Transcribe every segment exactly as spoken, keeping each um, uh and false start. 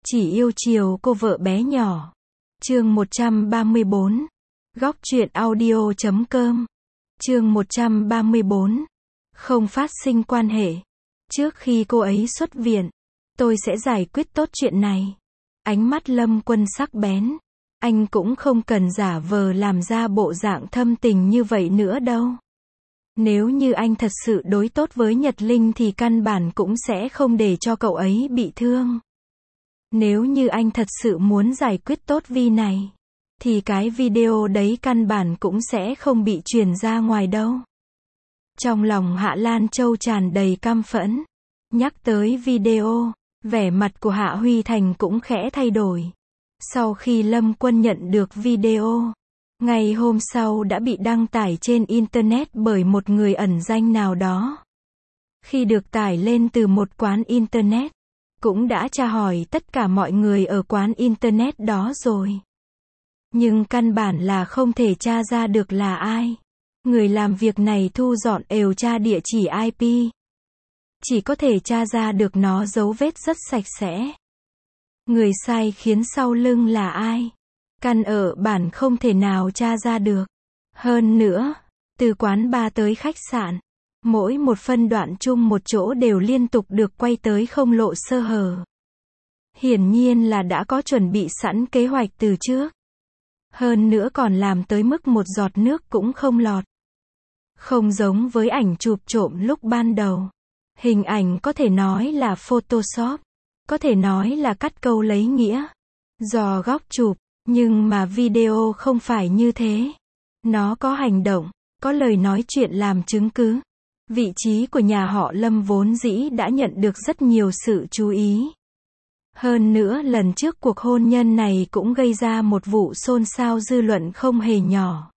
Chỉ yêu chiều cô vợ bé nhỏ. Chương một trăm ba mươi bốn. Góc truyện audio chấm com. Chương một trăm ba mươi bốn. Không phát sinh quan hệ. Trước khi cô ấy xuất viện, tôi sẽ giải quyết tốt chuyện này. Ánh mắt Lâm Quân sắc bén. Anh cũng không cần giả vờ làm ra bộ dạng thâm tình như vậy nữa đâu. Nếu như anh thật sự đối tốt với Nhật Linh thì căn bản cũng sẽ không để cho cậu ấy bị thương. Nếu như anh thật sự muốn giải quyết tốt Vi này, thì cái video đấy căn bản cũng sẽ không bị truyền ra ngoài đâu. Trong lòng Hạ Lan Châu tràn đầy căm phẫn. Nhắc tới video, vẻ mặt của Hạ Huy Thành cũng khẽ thay đổi. Sau khi Lâm Quân nhận được video, ngày hôm sau đã bị đăng tải trên Internet bởi một người ẩn danh nào đó. Khi được tải lên từ một quán Internet, cũng đã tra hỏi tất cả mọi người ở quán Internet đó rồi. Nhưng căn bản là không thể tra ra được là ai. Người làm việc này thu dọn ều tra địa chỉ i pê. Chỉ có thể tra ra được nó dấu vết rất sạch sẽ. Người sai khiến sau lưng là ai? Căn ở bản không thể nào tra ra được. Hơn nữa, từ quán bar tới khách sạn, mỗi một phân đoạn chung một chỗ đều liên tục được quay tới không lộ sơ hở. Hiển nhiên là đã có chuẩn bị sẵn kế hoạch từ trước. Hơn nữa còn làm tới mức một giọt nước cũng không lọt. Không giống với ảnh chụp trộm lúc ban đầu. Hình ảnh có thể nói là Photoshop, có thể nói là cắt câu lấy nghĩa, dò góc chụp, nhưng mà video không phải như thế. Nó có hành động, có lời nói chuyện làm chứng cứ. Vị trí của nhà họ Lâm vốn dĩ đã nhận được rất nhiều sự chú ý. Hơn nữa lần trước cuộc hôn nhân này cũng gây ra một vụ xôn xao dư luận không hề nhỏ.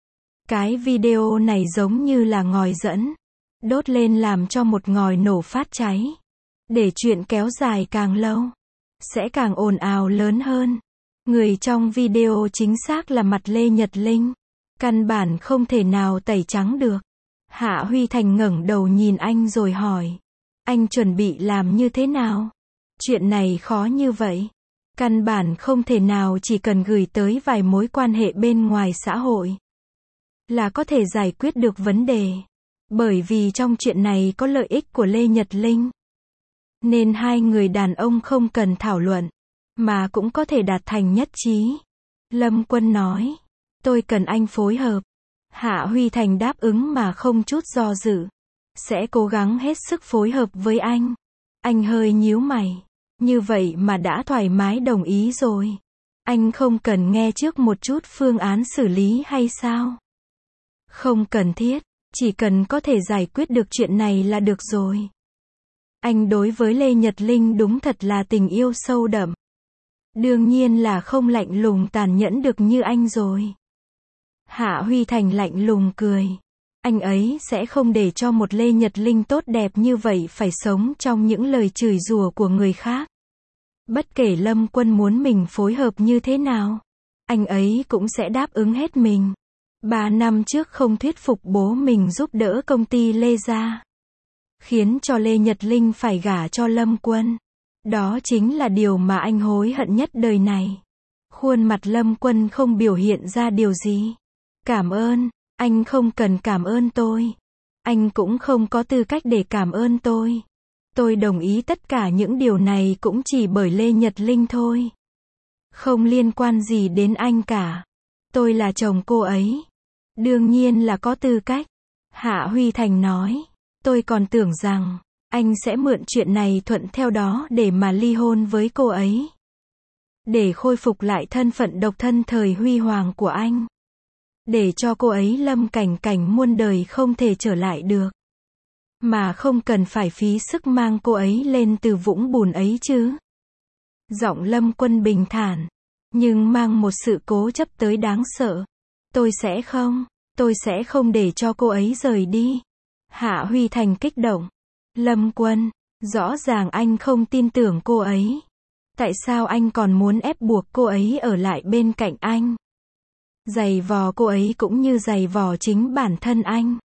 Cái video này giống như là ngòi dẫn, đốt lên làm cho một ngòi nổ phát cháy. Để chuyện kéo dài càng lâu, sẽ càng ồn ào lớn hơn. Người trong video chính xác là mặt Lê Nhật Linh. Căn bản không thể nào tẩy trắng được. Hạ Huy Thành ngẩng đầu nhìn anh rồi hỏi. Anh chuẩn bị làm như thế nào? Chuyện này khó như vậy. Căn bản không thể nào chỉ cần gửi tới vài mối quan hệ bên ngoài xã hội là có thể giải quyết được vấn đề. Bởi vì trong chuyện này có lợi ích của Lê Nhật Linh. Nên hai người đàn ông không cần thảo luận, mà cũng có thể đạt thành nhất trí. Lâm Quân nói. Tôi cần anh phối hợp. Hạ Huy Thành đáp ứng mà không chút do dự. Sẽ cố gắng hết sức phối hợp với anh. Anh hơi nhíu mày. Như vậy mà đã thoải mái đồng ý rồi. Anh không cần nghe trước một chút phương án xử lý hay sao? Không cần thiết. Chỉ cần có thể giải quyết được chuyện này là được rồi. Anh đối với Lê Nhật Linh đúng thật là tình yêu sâu đậm. Đương nhiên là không lạnh lùng tàn nhẫn được như anh rồi. Hạ Huy Thành lạnh lùng cười. Anh ấy sẽ không để cho một Lê Nhật Linh tốt đẹp như vậy phải sống trong những lời chửi rủa của người khác. Bất kể Lâm Quân muốn mình phối hợp như thế nào, anh ấy cũng sẽ đáp ứng hết mình. Ba năm trước không thuyết phục bố mình giúp đỡ công ty Lê gia, khiến cho Lê Nhật Linh phải gả cho Lâm Quân. Đó chính là điều mà anh hối hận nhất đời này. Khuôn mặt Lâm Quân không biểu hiện ra điều gì. Cảm ơn, anh không cần cảm ơn tôi. Anh cũng không có tư cách để cảm ơn tôi. Tôi đồng ý tất cả những điều này cũng chỉ bởi Lê Nhật Linh thôi. Không liên quan gì đến anh cả. Tôi là chồng cô ấy. Đương nhiên là có tư cách. Hạ Huy Thành nói. Tôi còn tưởng rằng anh sẽ mượn chuyện này thuận theo đó để mà ly hôn với cô ấy. Để khôi phục lại thân phận độc thân thời huy hoàng của anh. Để cho cô ấy lâm cảnh cảnh muôn đời không thể trở lại được. Mà không cần phải phí sức mang cô ấy lên từ vũng bùn ấy chứ. Giọng Lâm Quân bình thản. Nhưng mang một sự cố chấp tới đáng sợ. Tôi sẽ không. Tôi sẽ không để cho cô ấy rời đi. Hạ Huy Thành kích động. Lâm Quân, rõ ràng anh không tin tưởng cô ấy. Tại sao anh còn muốn ép buộc cô ấy ở lại bên cạnh anh? Giày vò cô ấy cũng như giày vò chính bản thân anh.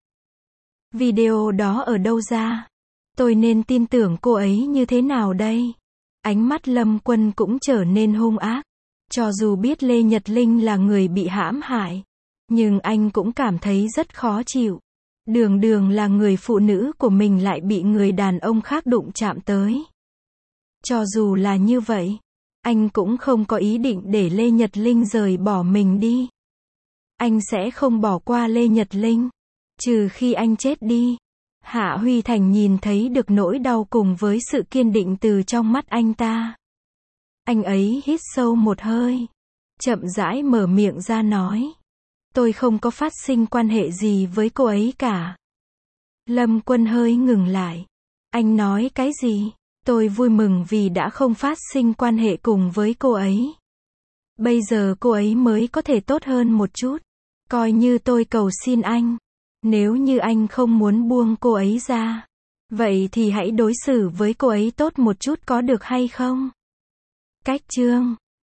Video đó ở đâu ra? Tôi nên tin tưởng cô ấy như thế nào đây? Ánh mắt Lâm Quân cũng trở nên hung ác. Cho dù biết Lê Nhật Linh là người bị hãm hại, nhưng anh cũng cảm thấy rất khó chịu. Đường đường là người phụ nữ của mình lại bị người đàn ông khác đụng chạm tới. Cho dù là như vậy, anh cũng không có ý định để Lê Nhật Linh rời bỏ mình đi. Anh sẽ không bỏ qua Lê Nhật Linh, trừ khi anh chết đi. Hạ Huy Thành nhìn thấy được nỗi đau cùng với sự kiên định từ trong mắt anh ta. Anh ấy hít sâu một hơi, chậm rãi mở miệng ra nói. Tôi không có phát sinh quan hệ gì với cô ấy cả. Lâm Quân hơi ngừng lại. Anh nói cái gì? Tôi vui mừng vì đã không phát sinh quan hệ cùng với cô ấy. Bây giờ cô ấy mới có thể tốt hơn một chút. Coi như tôi cầu xin anh. Nếu như anh không muốn buông cô ấy ra, vậy thì hãy đối xử với cô ấy tốt một chút có được hay không? Cách chương